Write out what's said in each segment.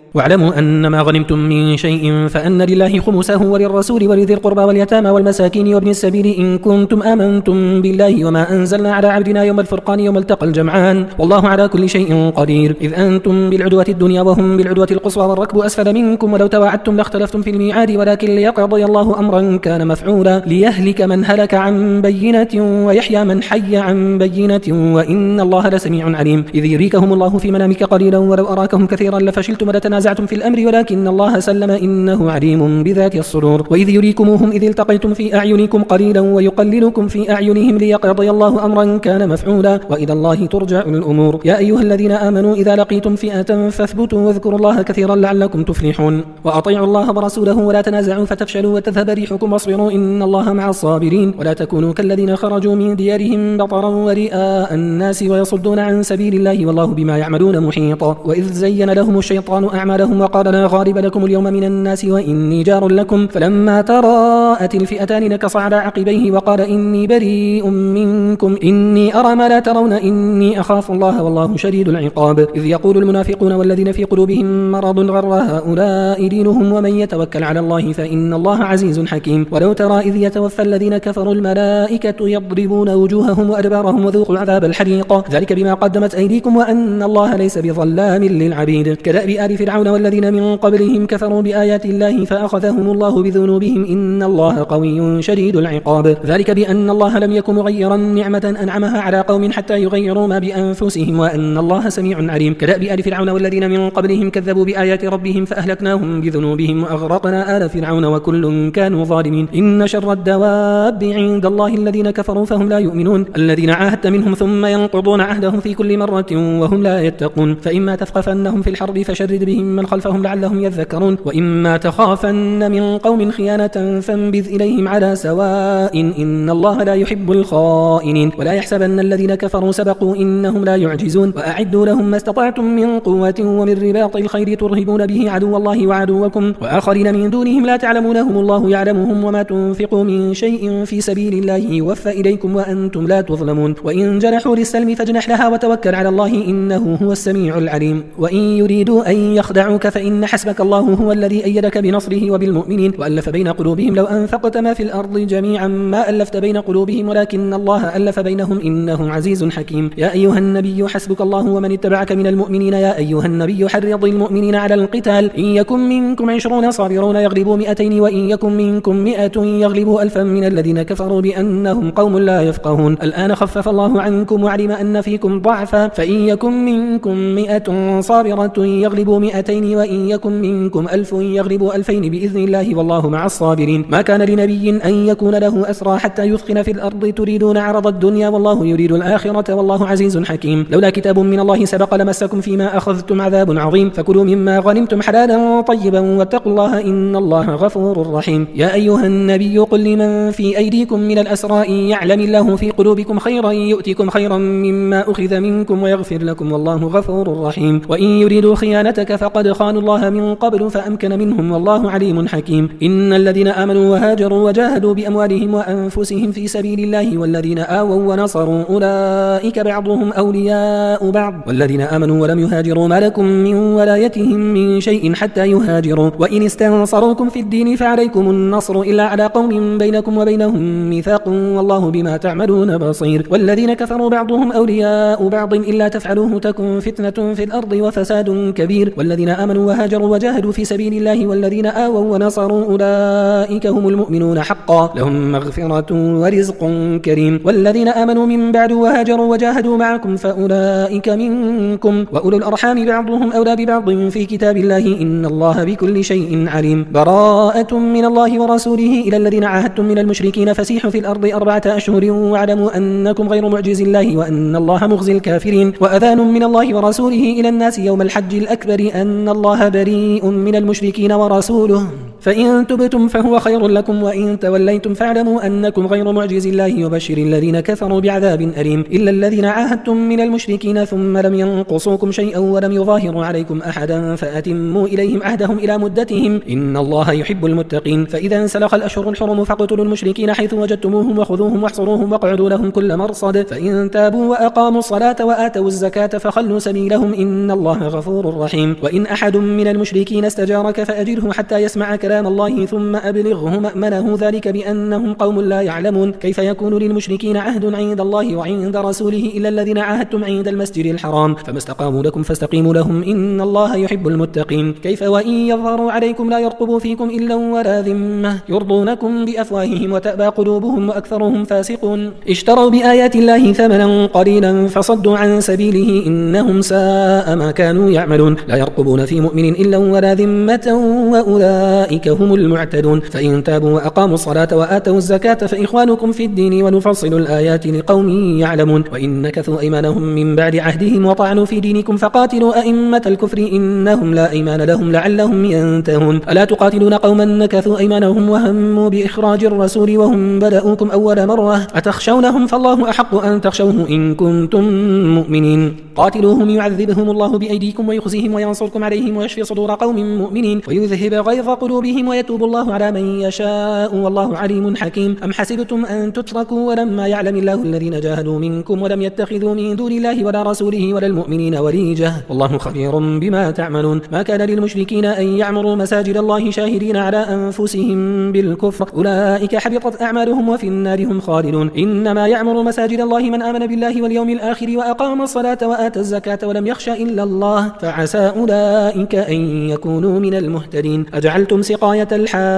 واعلموا أن ما غنمتم من شيء فأن لله خمسه وللرسول ولذي القربى واليتامى والمساكين وابن السبيل إن كنتم آمنتم بالله وما أنزلنا على عبدنا يوم الفرقان يوم التقى الجمعان والله على كل شيء قدير. إذ أنتم بالعدوة الدنيا وهم بالعدوة القصوى والركب أسفل منكم ولو تواعدتم لاختلفتم في الميعاد ولكن ليقضي الله أمرا كان مفعولا ليهلك من هلك عن بينة ويحيى من حي عن بينة وإن الله لسميع عليم. إذ يريكهم الله في منامك قليلا ولو أراكهم كثيرا لفشلتم ولتنازعتم في الأمر ولكن الله سلم إنه عليم بذات الصدور. وإذ يريكموهم إذ التقيتم في أعينكم قليلا ويقللكم في أعينهم ليقضي الله أمرا كان مفعولا وإلى الله ترجع الأمور. يا أيها الذين آمنوا إذا لقيتم فئة فاثبتوا واذكروا الله كثيرا لعلكم تفلحون. وأطيعوا الله ورسوله ولا تنازعوا فتفشلوا وتذهب ريحكم واصبروا إن الله مع الصابرين. ولا تكونوا كالذين خرجوا من ديارهم بطرا ورئاء الناس ويصدون عن سبيل الله والله بما يعملون محيط. وإذ زين لهم الشيطان أعمالهم وقال لا غالب لكم اليوم من الناس وإني جار لكم فلما تراءت الفئتان نكص على عقبيه وقال إني بريء منكم إني أرى ما لا ترون إني أخاف الله والله شديد العقاب. إذ يقول المنافقون والذين في قلوبهم مرض غر هؤلاء دينهم ومن يتوكل على الله فإن الله عزيز حكيم. ولو ترى إذ يتوفى الذين كفروا الملائكة يضربون وجوههم وأدبارهم وذوقوا العذاب الحريق ذلك بما قدمت أيديكم وأن الله ليس بظلام للعبيد. كدأب آل فرعون والذين من قبلهم كفروا بآيات الله فأخذهم الله بذنوبهم إن الله قوي شديد العقاب. ذلك بأن الله لم يكن مغيرا نعمة أنعمها على قوم حتى يغيروا ما بأنفسهم وأن الله سميع عليم. كدأب آل فرعون والذين من قبلهم كذبوا بآيات ربهم فأهلكناهم بذنوبهم وأغرقنا آل فرعون وكل كانوا ظالمين. إن شر الدواب عند الله الذين كفروا فهم لا يؤمنون الذين عاهدت منهم ثم ينقضون عهدهم في كل مرة وهم لا يتقون. فإما تثقفنهم في الحرب فشرد بهم من خلفهم لعلهم يذكرون وإما تخافن من قوم خيانة فانبذ إليهم على سواء إن الله لا يحب الخائنين. ولا يحسبن الذين كفروا سبقوا إنهم لا يعجزون. وأعدوا لهم ما استطعتم من قوة ومن رباط الخير ترهبون به عدو الله وعدوكم وآخرين من دونهم لا تعلمونهم الله يعلمهم وما تنفقوا من شيء في سبيل الله يوفى إليكم وأنتم لا تظلمون. وإن جنحوا للسلم فاجنح لها وتوكل على الله إنه هو السميع العليم. وإن يريدوا أن يخدعوك فإن حسبك الله هو الذي أيدك بنصره وبالمؤمنين وألف بين قلوبهم لو أنفقت ما في الأرض جميعا ما ألفت بين قلوبهم ولكن الله ألف بينهم إنه عزيز حكيم. يا أيها النبي حسبك الله ومن اتبعك من المؤمنين. يا أيها النبي حرض المؤمنين على القتال إن يكن منكم 20 صابرون يغلبوا 200 وإن يكن منكم 100 يغلبوا 1000 من الذين كفروا بأنهم قوم لا يفقهون. الآن خفف الله عنكم وعلم أن فيكم ضعفا فإن يكن منكم 100 صابرة يغلبوا 200 وإن يكن منكم 1000 يغلبوا 2000 بإذن الله والله مع الصابرين. ما كان لنبي أن يكون له أسرى حتى يثخن في الأرض تريدون عرض الدنيا والله يريد الآخرة والله عزيز حكيم. لولا كتاب من الله سبق لمسكم فيما أخذتم عذاب عظيم فكلوا مما غنمتم حلالا طيبا واتقوا الله إن الله غفور رحيم. يا أيها النبي قل لمن في أيديكم من الأسرى إن يعلم الله في قلوبكم خيرا يؤتكم خيرا مما أخذ منكم ويغفر لكم والله غفور رحيم. وإن يريدوا خيانتك فقد خانوا الله من قبل فأمكن منهم والله عليم حكيم. إن الذين آمنوا وهاجروا وجاهدوا بأموالهم وأنفسهم في سبيل الله والذين آووا ونصروا أولئك بعضهم أولياء بعض والذين آمنوا ولم يهاجروا ما لكم من ولايتهم من شيء حتى يهاجروا وإن استنصروكم في الدين فعليكم النصر إلا على قوم بينكم وبينهم ميثاق والله بما تعملون بصير. والذين كفروا بعضهم أولياء بعض إلا تفعلوه تكن فتنة في الأرض وفساد كبير. والذين آمنوا وهاجروا وجاهدوا في سبيل الله والذين آووا ونصروا أولئك هم المؤمنون حقا لهم مغفرة ورزق كريم. والذين آمنوا من بعد وهاجروا وجاهدوا معكم فأولئك منكم وأولو الأرحام بعضهم أولى ببعض في كتاب الله إن الله بكل شيء عليم. براءة من الله ورسوله إلى الذين عاهدتم من المشركين فسيحوا في الأرض 4 أشهر واعلموا أنكم غير معجز الله وأن الله مخزي الكافرين. وأذان من الله ورسوله إلى الناس يوم الحج الأكبر أن الله بريء من المشركين ورسوله فإن تبتم فهو خير لكم وإن توليتم فاعلموا أنكم غير معجز الله يبشر الذين كفروا بعذاب أليم إلا الذين عاهدتم من المشركين ثم لم ينقصوكم شيئا ولم يظاهروا عليكم أحدا فأتموا إليهم عهدهم إلى مدتهم إن الله يحب المتقين. فإذا انسلخ الأشهر الحرم فاقتلوا المشركين حيث وجدتموهم وخذوهم واحصروهم واقعدوا لهم كل مرصد فإن تابوا وأقاموا الصلاة وآتوا الزكاة فخلوا سبيلهم إن الله غفور رحيم. وإن أحد من المشركين استجارك فأجره حتى يسمع كلام الله ثم أبلغه مأمنه ذلك بأنهم قوم لا يعلمون. كيف يكون للمشركين عهد عند الله وعند رسوله إلا الذين عاهدتم عند المسجد الحرام فما استقاموا لكم فاستقيموا لهم إن الله يحب المتقين. كيف وإن يظهروا عليكم لا يرقبوا فيكم إلا ولا ذمة يرضونكم بأفواههم وتأبى قلوبهم وأكثرهم فاسقون. اشتروا بآيات الله ثمنا قليلا فصدوا عن سبيله إنهم ساء ما كانوا يعملون. لا يرقبون في مؤمن إلا ولا ذمة وأولئك هم المعتدون. فإن تابوا وأقاموا الصلاة وآتوا الزكاة فإخوانكم في الدين ونفصل الآيات لقوم يعلمون. وإن نكثوا أيمانهم من بعد عهدهم وطعنوا في دينكم فقاتلوا أئمة الكفر إنهم لا أيمان لهم لعلهم ينتهون. ألا تقاتلون قوما نكثوا أيمانهم وهموا بإخراج الرسول وهم بدأوكم أول مرة أتخشونهم فالله أحق أن تخشوه إن كنتم مؤمنين. قاتلوهم يعذبهم الله بأيديكم ويخزيهم وينصركم عليهم ويشفي صدور قوم مؤمنين ويذهب غيظ قلوبهم ويتوب الله على من يشاء والله عليم حكيم. أم حسبتم أن تتركوا ولما يعلم الله الذين جاهدوا منكم ولم يتخذوا من دون الله ولا رسوله ولا المؤمنين وليجة والله خبير بما تعملون. ما كان للمشركين أن يعمروا مساجد الله شاهدين على أنفسهم بالكفر أولئك حبطت أعمالهم وفي النار هم خالدون. إنما يعمر مساجد الله من آمن بالله واليوم الآخر وأقام الصلاة وآتى الزكاة ولم يخش إلا الله فعسى أولئك أن يكونوا من المهتدين. أجعلتم سقاية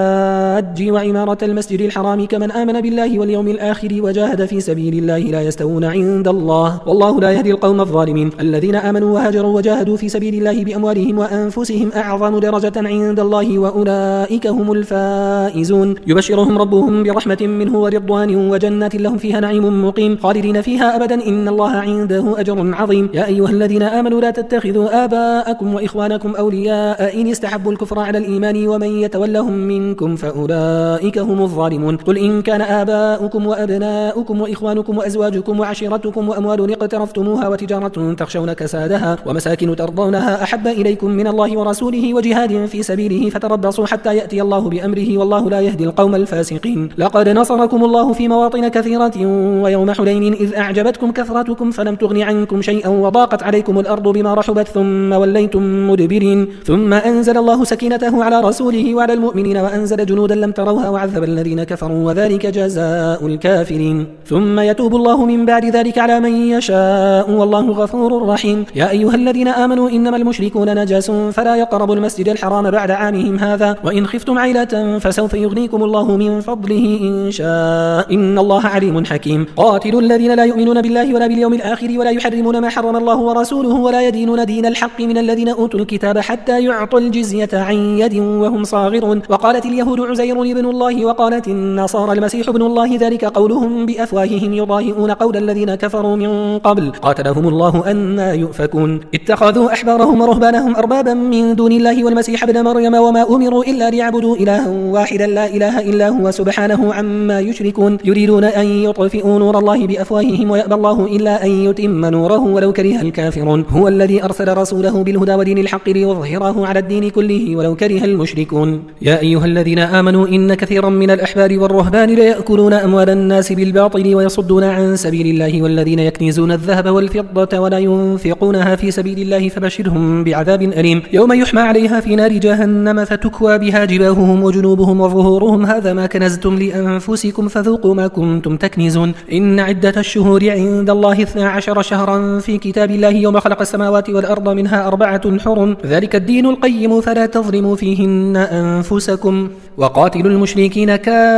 الحاج وعمارة المسجد الحرام كمن آمن بالله واليوم الآخر وجاهد في سبيل الله لا يستوون عند الله والله لا يهدي القوم الظالمين. الذين آمنوا وهاجروا وجاهدوا في سبيل الله بأموالهم وأنفسهم أعظم درجة عند الله وأولئك هم الفائزون. يبشرهم ربهم برحمة منه ورضوان وجنات لهم فيها نعيم مقيم خالدين فيها أبدا إن الله عنده أجر عظيم. يا أيها الذين آمنوا لا تتخذوا آباءكم وإخوانكم أولياء إن استحبوا الكفر على الإيمان ومن يتولهم منكم فأولئك هم الظالمون. قل إن كان آباؤكم وأبناؤكم وإخوانكم وأزواجكم وعشيرتكم وأموال اقترفتموها وتجارة تخشون كسادها ومساكن ترضونها أحب إليكم من الله ورسوله وجهاد في سبيله فتربصوا حتى يأتي الله بأمره والله لا يهدي القوم الفاسقين. لقد نصركم الله في مواطن كثيرة ويوم حنين إذ أعجبتكم كثرتكم فلم تغن عنكم شيئا وضاقت عليكم الأرض بما رحبت ثم وليتم مدبرين ثم أنزل الله سكينته على رسوله وعلى المؤمنين وأنزل جنودا لم تروها وعذب الذين كفروا وذلك جزاء الكافرين. ثم يتوب الله من بعد ذلك على من يشاء والله غفور رحيم. يا أيها الذين آمنوا إنما المشركون نجس فلا يقربوا المسجد الحرام بعد عامهم هذا وإن خفتم عيلة فسوف يغنيكم الله من فضله إن شاء إن الله عليم حكيم. قاتلوا الذين لا يؤمنون بالله ولا باليوم الآخر ولا يحرمون ما حرم الله ورسوله ولا يدينون دين الحق من الذين أوتوا الكتاب حتى يعطوا الجزية عن يد وهم صاغرون. وقالت اليهود عزير ابن الله وقالت النصارى المسيح ابن الله ذلك قولهم بأفواههم يضاهئون قول الذين كفروا من قبل قاتلهم الله أنى يؤفكون. اتخذوا أحبارهم ورهبانهم أربابا من دون الله والمسيح ابن مريم وما أمروا إلا ليعبدوا إلها واحدا لا إله إلا هو سبحانه عما يشركون. يريدون أن يطفئوا نور الله بأفواههم ويأبى الله إلا أن يتم نوره ولو كره الكافرون. هو الذي أرسل رسوله بالهدى ودين الحق ليظهره على الدين كله ولو كره المشركون. يا أيها الذين آمنوا إن كثيرا من الأحبار والرهبان ليأكلون أموال الناس بالباطل ويصدون عن سبيل الله والذين يكنزون الذهب والفضة ولا ينفقونها في سبيل الله فبشرهم بعذاب أليم يوم يحمى عليها في نار جهنم فتكوى بها جباههم وجنوبهم وظهورهم هذا ما كنزتم لأنفسكم فذوقوا ما كنتم تكنزون. إن عدة الشهور عند الله 12 شهرا في كتاب الله يوم خلق السماوات والأرض منها 4 حرم ذلك الدين القيم فلا تظلموا فيهن أنفسكم. وقاتلوا المشركين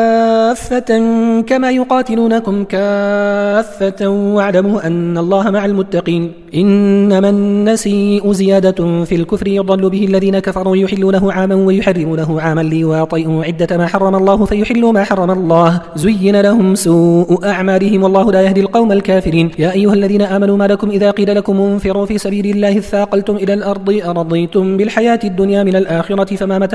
كافة كما يقاتلونكم كافة واعلموا أن الله مع المتقين. إنما النسيء زيادة في الكفر يضل به الذين كفروا يحلونه عاما ويحرمونه عاما ليواطئوا عدة ما حرم الله فيحلوا ما حرم الله زين لهم سوء أعمالهم والله لا يهدي القوم الكافرين. يا أيها الذين آمنوا ما لكم إذا قيل لكم انفروا في سبيل الله اثاقلتم إلى الأرض أرضيتم بالحياة الدنيا من الآخرة فما متاع الحياة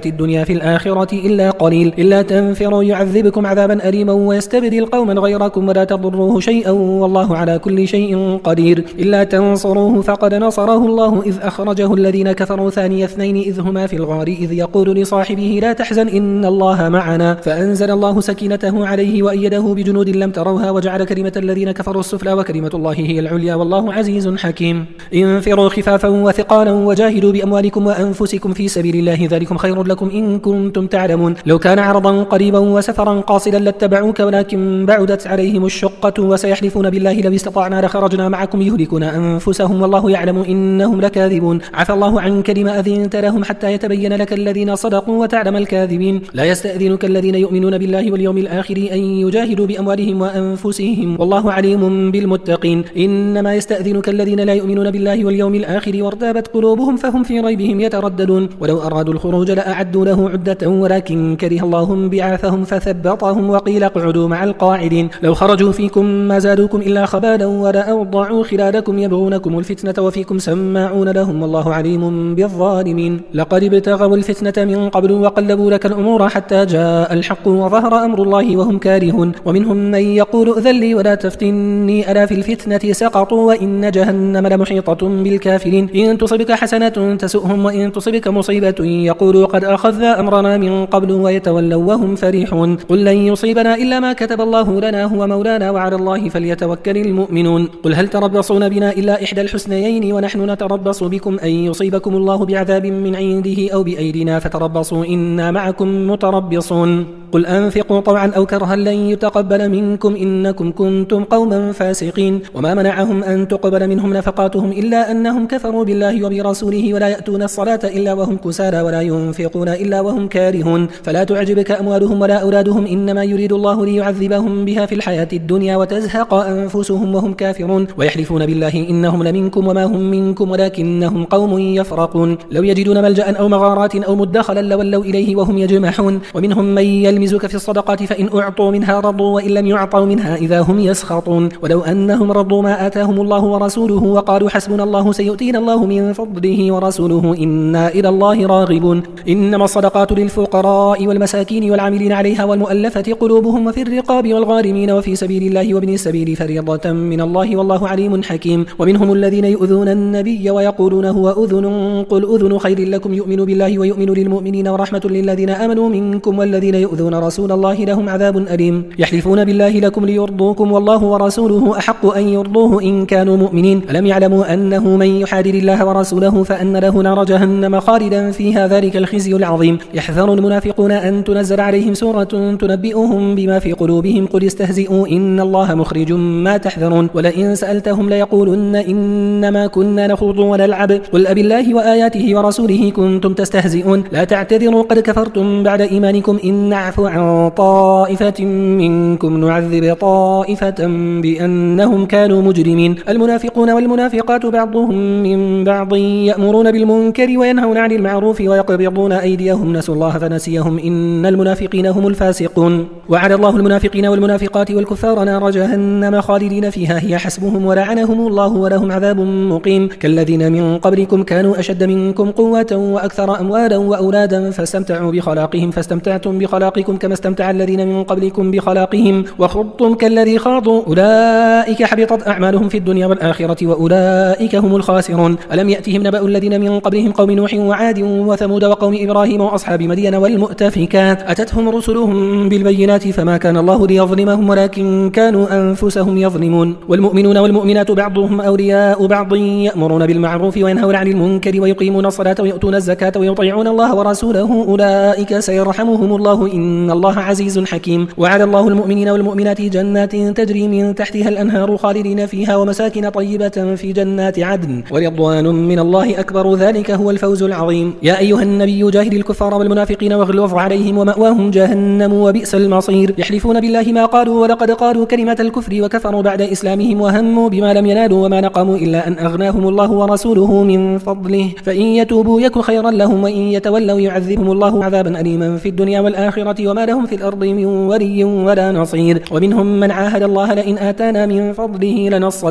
الدنيا في الآخرة إلا قليل. إلا تنفروا يعذبكم عذابا أليما ويستبدل قوما غيركم ولا تضروه شيئا والله على كل شيء قدير. إلا تنصروه فقد نصره الله إذ أخرجه الذين كفروا ثاني اثنين إذ هما في الغار إذ يقول لصاحبه لا تحزن إن الله معنا فأنزل الله سكينته عليه وأيده بجنود لم تروها وجعل كلمة الذين كفروا السفلى وكلمة الله هي العليا والله عزيز حكيم. انفروا خفافا وثقالا وجاهدوا بأموالكم وأنفسكم في سبيل الله ذلكم خير لكم إن كنتم تعلمون. لو كان عرضا قريبا وسفرا قاصدا لاتبعوك ولكن بعدت عليهم الشقة وسيحلفون بالله لو استطعنا لخرجنا معكم يهلكون أنفسهم والله يعلم إنهم لكاذبون. عفى الله عنك لما أذنت لهم حتى يتبين لك الذين صدقوا وتعلم الكاذبين. لا يستأذنك الذين يؤمنون بالله واليوم الآخر أن يجاهدوا بأموالهم وأنفسهم والله عليم بالمتقين. إنما يستأذنك الذين لا يؤمنون بالله واليوم الآخر وارتابت قلوبهم فهم في ريبهم يترددون. ولو أرادوا الخروج لأعدوا له عدة ولكن كره الله بعاثهم فثبطهم وقيل اقعدوا مع القاعدين. لو خرجوا فيكم ما زادوكم إلا خبالا ولا أوضعوا خلالكم يبغونكم الفتنة وفيكم سماعون لهم والله عليم بالظالمين. لقد ابتغوا الفتنة من قبل وقلبوا لك الأمور حتى جاء الحق وظهر أمر الله وهم كارهون. ومنهم من يقول ائذن لي ولا تفتني ألا في الفتنة سقطوا وإن جهنم لمحيطة بالكافرين. إن تصبك حسنة تسؤهم وإن تصبك مصيبة يقولوا قد أخذنا أمرنا من قبل ويتولوا وهم فرحون. قل لن يصيبنا إلا ما كتب الله لنا هو مولانا وعلى الله فليتوكل المؤمنون. قل هل تربصون بنا إلا إحدى الحسنيين ونحن نتربص بكم أن يصيبكم الله بعذاب من عنده أو بأيدينا فتربصوا إنا معكم متربصون. قل أنفقوا طوعا أو كرها لن يتقبل منكم إنكم كنتم قوما فاسقين. وما منعهم أن تقبل منهم نفقاتهم إلا أنهم كفروا بالله وبرسوله ولا يأتون الصلاة إلا وهم كسالى ولا ينفقون إلا وهم كارهون. فلا تعجبك أموالهم ولا أولادهم إنما يريد الله ليعذبهم بها في الحياة الدنيا وتزهق أنفسهم وهم كافرون. ويحلفون بالله إنهم لمنكم وما هم منكم ولكنهم قوم يفرقون. لو يجدون ملجأ أو مغارات أو مدخلا لولوا إليه وهم يجمحون. ومنهم من يلمزك في الصدقات فإن أعطوا منها رضوا وإن لم يعطوا منها إذا هم يسخطون. ولو أنهم رضوا ما آتاهم الله ورسوله وقالوا حسبنا الله سيؤتينا الله من فضله ورسوله إنا إلى الله راغبون. إنما الصدقات للفقراء والمساكين والعاملين عليها والمؤلفة قلوبهم وفي الرقاب والغارمين وفي سبيل الله وابن السبيل فريضة من الله والله عليم حكيم. ومنهم الذين يؤذون النبي ويقولون هو أذن قل أذن خير لكم يؤمن بالله ويؤمن للمؤمنين ورحمة للذين آمنوا منكم والذين يؤذون رسول الله لهم عذاب أليم. يحلفون بالله لكم ليرضوكم والله ورسوله أحق أن يرضوه إن كانوا مؤمنين. ألم يعلموا أنه من يحادد الله ورسوله فأن له نار جهنم خالدا فيها ذلك الخزي العظيم. يحذر المنافقون أن تنزل عليهم سورة تنبئهم بما في قلوبهم قل استهزئوا إن الله مخرج ما تحذرون. ولئن سألتهم ليقولن إنما كنا نخوض ونلعب قل أبالله وآياته ورسوله كنتم تستهزئون لا تعتذروا قد كفرتم بعد إيمانكم إن نعفو عن طائفة منكم نعذب طائفة بأنهم كانوا مجرمين. المنافقون والمنافقات بعضهم من بعض يأمرون بالمنكر وينهون عن المعروف ويقبضون أيديهم نسوا الله فنسيهم إن المنافقين هم الفاسقون. وعد الله المنافقين والمنافقات والكفار نار جهنم خالدين فيها هي حسبهم ولعنهم الله ولهم عذاب مقيم. كالذين من قبلكم كانوا أشد منكم قوة وأكثر أموالا وأولادا فاستمتعوا بخلاقهم فاستمتعتم بخلاقكم كما استمتع الذين من قبلكم بخلاقهم وخضتم كالذي خاضوا أولئك حبطت أعمالهم في الدنيا والآخرة وأولئك هم الخاسرون. ألم يأتهم نبأ الذين من قبلهم قوم نوح وعاد وثمود وقوم إبراهيم وأصحاب مدين والمؤتفكات أتتهم رسلهم بالبينات فما كان الله ليظلمهم ولكن كانوا أنفسهم يظلمون. والمؤمنون والمؤمنات بعضهم أولياء بعض يأمرون بالمعروف وينهون عن المنكر ويقيمون الصلاة ويؤتون الزكاة ويطيعون الله ورسوله أولئك سيرحمهم الله إن الله عزيز حكيم. وعد الله المؤمنين والمؤمنات جنات تجري من تحتها الأنهار خالدين فيها ومساكن طيبة في جنات عدن ورضوان من الله أكبر ذلك هو الفوز العظيم. يا أيها النبي جاهد الكفار والمنافقين واغلظ عليهم ومأواهم جهنم وبئس المصير. يحلفون بالله ما قالوا ولقد قالوا كلمة الكفر وكفروا بعد إسلامهم وهموا بما لم ينالوا وما نقموا إلا أن أغناهم الله ورسوله من فضله فإن يتوبوا يك خيرا لهم وإن يتولوا يعذبهم الله عذابا أليما في الدنيا والآخرة وما لهم في الأرض من ولي ولا نصير. ومنهم من عاهد الله لئن آتانا من فضله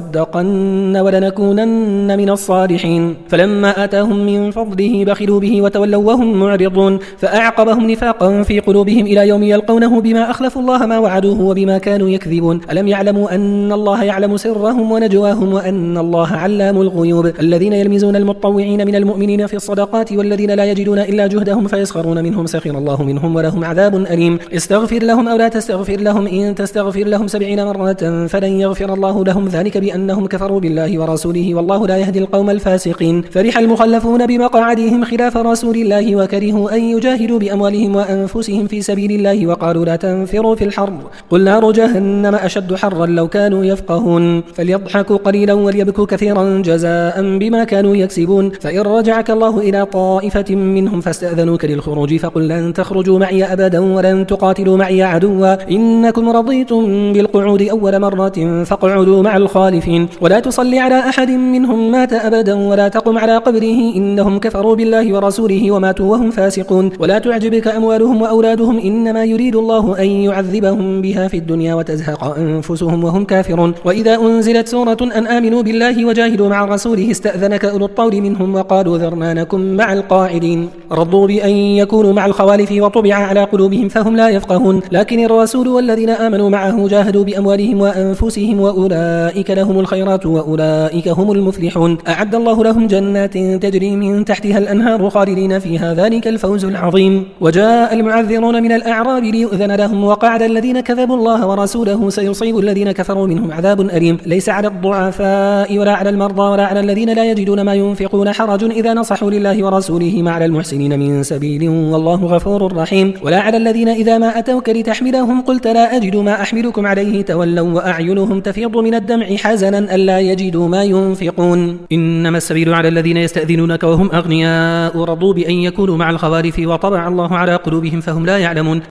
لنصدقن ولنكونن من الصالحين فلما آتاهم من فضله بخلوا به وتولوا وهم وهم معرضون فأعقبهم نفاقا في قلوبهم إلى يوم يلقونه بما أخلفوا الله ما وعدوه وبما كانوا يكذبون ألم يعلموا أن الله يعلم سرهم ونجواهم وأن الله علام الغيوب الذين يلمزون المطوعين من المؤمنين في الصدقات والذين لا يجدون إلا جهدهم فيسخرون منهم سخر الله منهم ولهم عذاب أليم استغفر لهم أو لا تستغفر لهم إن تستغفر لهم 70 مرة فلن يغفر الله لهم ذلك بأنهم كفروا بالله ورسوله والله لا يهدي القوم الفاسقين فرح المخلفون بمقاعدهم خلاف رسول الله وكرهوا أن يجاهدوا بأموالهم وأنفسهم في سبيل الله وقالوا لا تنفروا في الحر قل نار جهنم أشد حرا لو كانوا يفقهون فليضحكوا قليلا وليبكوا كثيرا جزاء بما كانوا يكسبون فإن رجعك الله إلى طائفة منهم فاستأذنوك للخروج فقل لن تخرجوا معي أبدا ولن تقاتلوا معي عدوا إنكم رضيتم بالقعود أول مرة فاقعدوا مع الخالفين ولا تصلي على أحد منهم مات أبدا ولا تقم على قبره إنهم كفروا بالله ورسوله وماتوا وهم فاسقون ولا تعجبك أموالهم وأولادهم إنما يريد الله أن يعذبهم بها في الدنيا وتزهق أنفسهم وهم كافرون وإذا أنزلت سورة أن آمنوا بالله وجاهدوا مع رسوله استأذنك أولو الطول منهم وقالوا ذرنا نكن مع القاعدين رضوا بأن يكونوا مع الخوالف وطبع على قلوبهم فهم لا يفقهون لكن الرسول والذين آمنوا معه جاهدوا بأموالهم وأنفسهم وأولئك لهم الخيرات وأولئك هم المفلحون أعد الله لهم جنات تجري من تحتها الأنهار خالدين فيها ذلك الفوز العظيم وجاء المعذرون من الأعراب ليؤذن لهم وقعد الذين كذبوا الله ورسوله سيصيب الذين كفروا منهم عذاب أليم ليس على الضعفاء ولا على المرضى ولا على الذين لا يجدون ما ينفقون حرج إذا نصحوا لله ورسوله ما على المحسنين من سبيل والله غفور رحيم ولا على الذين إذا ما أتوك لتحملهم قلت لا أجد ما أحملكم عليه تولوا وأعينهم تفيض من الدمع حزنا ألا يجدوا ما ينفقون إنما السبيل على الذين يستأذنونك وهم أغنياء رضوا بأن يكونوا مع الخوالف وطبع الله على قلوبهم فهم لا يعلمون